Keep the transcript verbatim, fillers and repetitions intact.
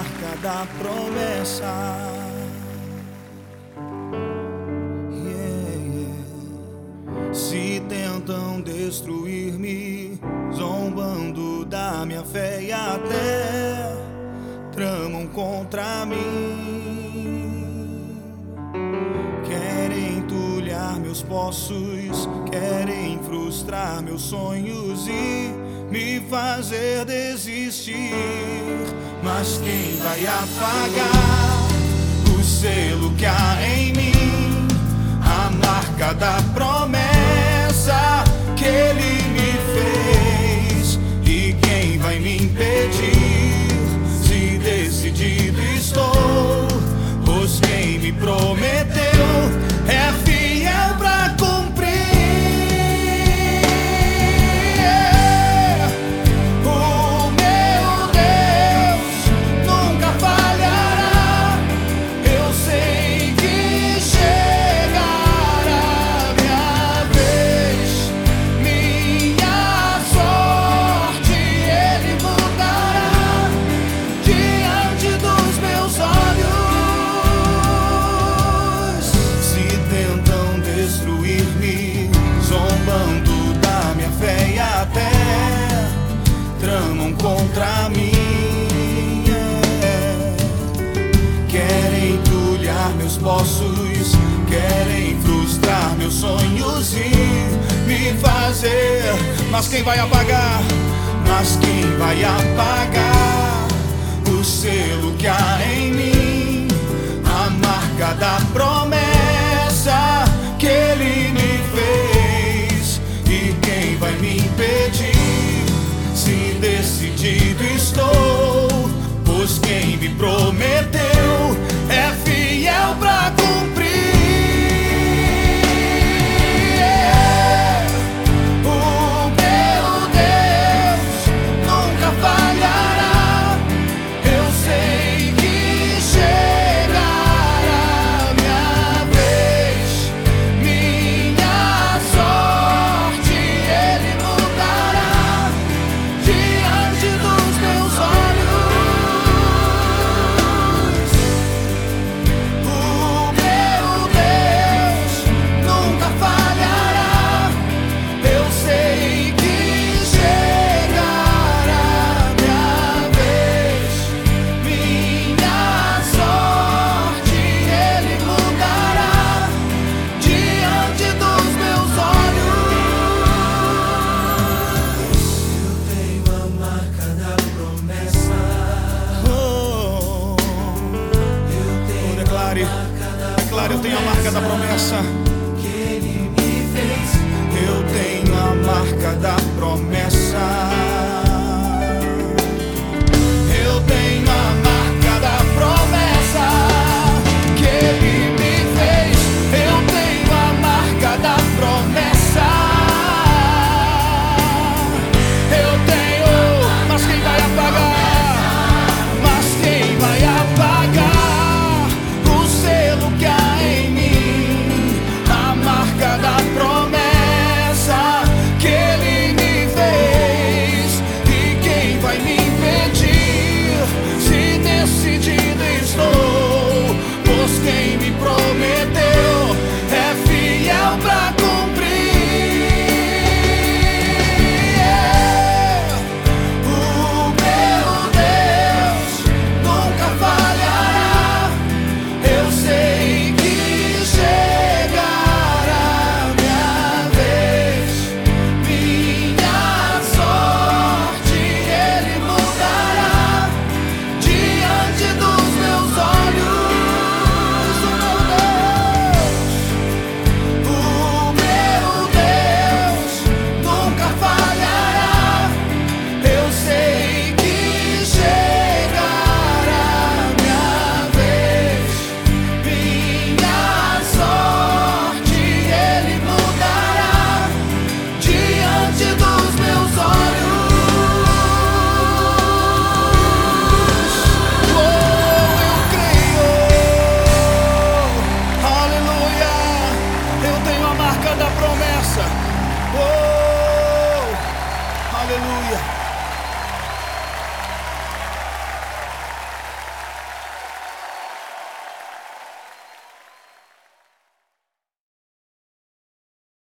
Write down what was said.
marca da promessa. Yeah, yeah. Se tentam destruir-me, zombando da minha fé e até tramam contra mim. Querem entulhar meus poços, querem frustrar meus sonhos e me fazer desistir. Mas quem vai apagar o selo que há em mim? A marca da promessa que Ele me fez. E quem vai me impedir? Se decidido estou, pois quem me prometeu é fiel pra cumprir. O meu Deus nunca falhará. Eu sei que chegará minha vez, minha sorte Ele mudará diante dos meus olhos. Se tentam destruir-me, zombando da minha fé e até tramam contra mim, yeah. Querem entulhar meus poços, querem frustrar meus sonhos e me fazer. Mas quem vai apagar? Mas quem vai apagar o selo que há em mim? A marca da promessa que Ele me fez. E quem vai me impedir? Se decidido estou, pois quem me prometeu é fiel pra cumprir. O meu Deus nunca falhará. Eu sei que chegará minha vez, minha sorte Ele mudará diante dos meus olhos. O meu Deus nunca falhará. Eu sei que chegará minha vez, minha sorte Ele mudará diante dos meus olhos. Eu tenho a marca da promessa. Oh, eu tenho declare, declare, eu tenho a marca da promessa que Ele me fez. Eu tenho a marca da promessa. Eu tenho a marca da promessa que Ele me fez. Eu tenho a marca da promessa. Eu tenho, mas quem vai apagar? Mas quem vai apagar o selo que há em mim? A marca da promessa que Ele me fez. E quem vai me impedir? Se decidido estou, pois quem me prometeu é fiel pra cumprir. O meu Deus nunca falhará. Eu sei que chegará minha vez, minha sorte Ele mudará diante dos meus olhos. O meu Deus nunca falhará. Eu sei que chegará minha vez, minha sorte Ele mudará diante dos meus olhos. Oh, eu creio. Aleluia. Eu tenho a marca da promessa. Oh,